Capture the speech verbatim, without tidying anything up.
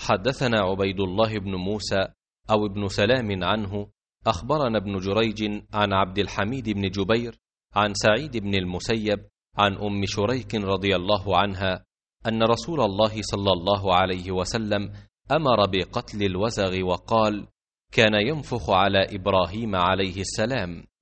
حدثنا عبيد الله بن موسى أو ابن سلام عنه أخبرنا ابن جريج عن عبد الحميد بن جبير عن سعيد بن المسيب عن أم شريك رضي الله عنها أن رسول الله صلى الله عليه وسلم أمر بقتل الوزغ وقال: كان ينفخ على إبراهيم عليه السلام.